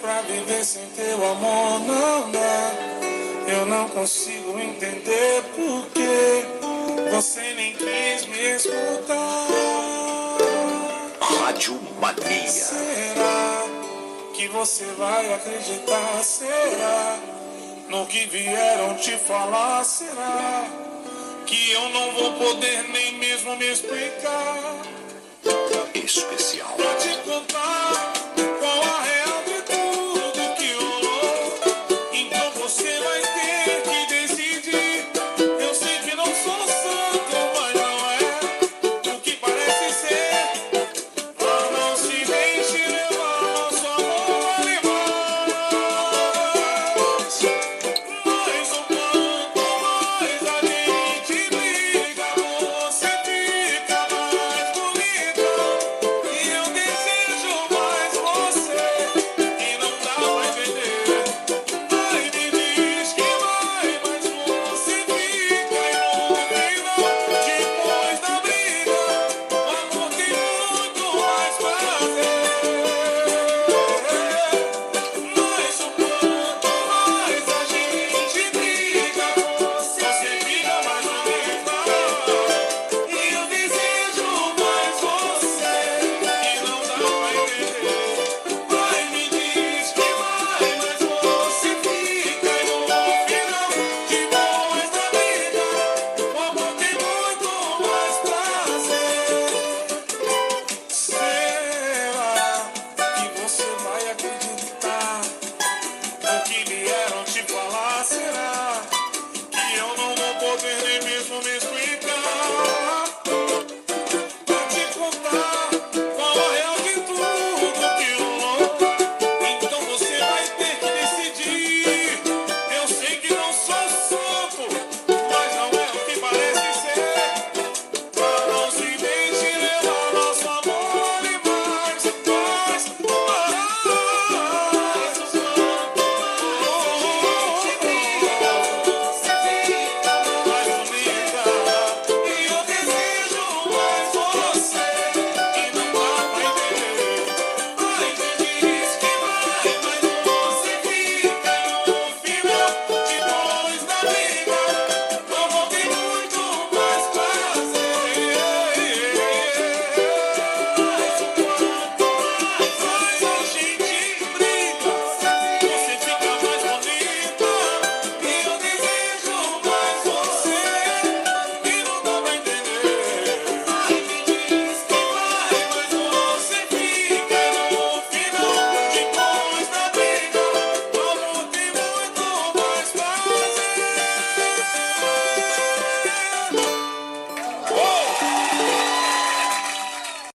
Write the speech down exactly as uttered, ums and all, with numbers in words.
pra viver sem teu amor não dá. Eu não consigo entender por que você nem quis me escutar. Rádio Mania. Será que você vai acreditar? Será no que vieram te falar? Será que eu não vou poder nem mesmo me explicar? Especial. Pra te contar